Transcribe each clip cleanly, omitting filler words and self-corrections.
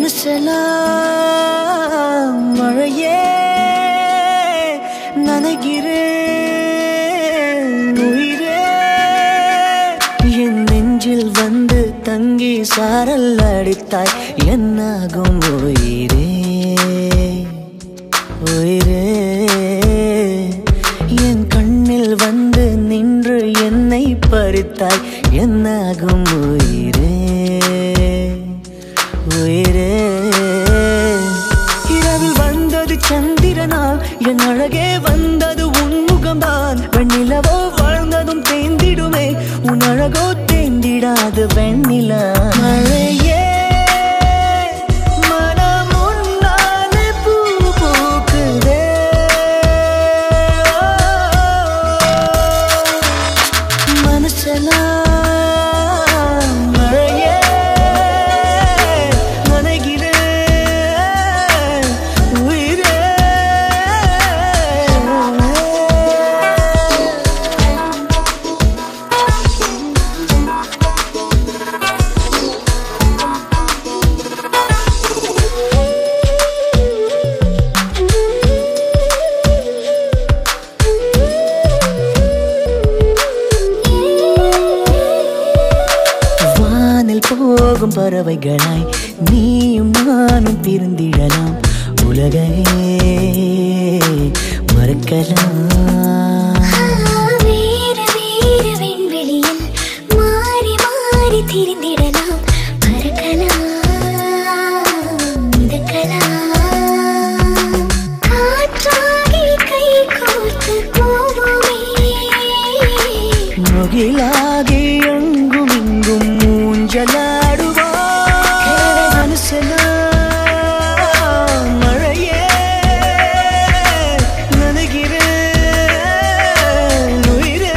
மனசெல்லாம் மழையே நனைகிறேன் உயிரே என் நெஞ்சில் வந்து தங்கி சாரல் அடித்தாய் என்னாகும் உயிரே உயிரே என் கண்ணில் வந்து நின்று என்னை பறித்தாய் என்னாகும் உயிரே உயிரே இரவில் வந்தது சந்திரனா என் அழகே வந்தது உன்முகம்தான் வெண்ணிலவோ வாழ்ந்ததும் தேந்திடுமே உன் அழகோ தேந்திடாது வெண்ணிலா மழையே மனம் உன்னாலே பூ பூக்குதே மனசெல்லாம் போகும் பறவைகளாய் நீயும் நானும் பிரிந்திடலாம் உலகையே மறக்கலாம் வேறு வேறு விண்வெளியில் மாறி மாறி திரிந்திடலாம் பறக்கலாம் மிதக்கலாம் காற்றாகி கை கோர்த்து போவோமே முகிலாகி எங்கும் இங்கும் ஊஞ்சலாடுவா மனசெல்லாம் மழையே நனைகிறேன் உயிரே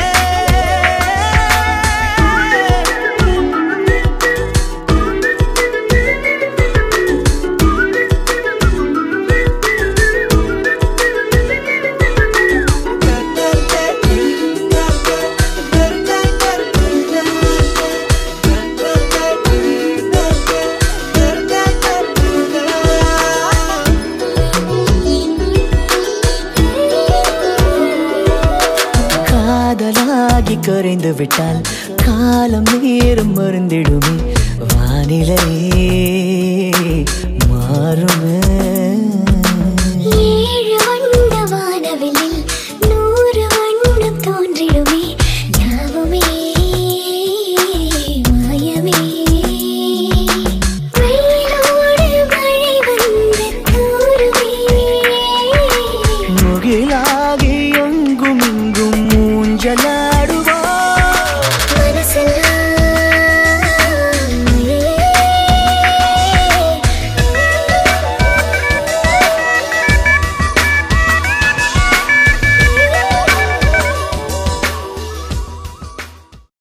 காதலாகி கரைந்து விட்டால் காலம் நேரம் மறந்திடுமே வானிலை மாறுமே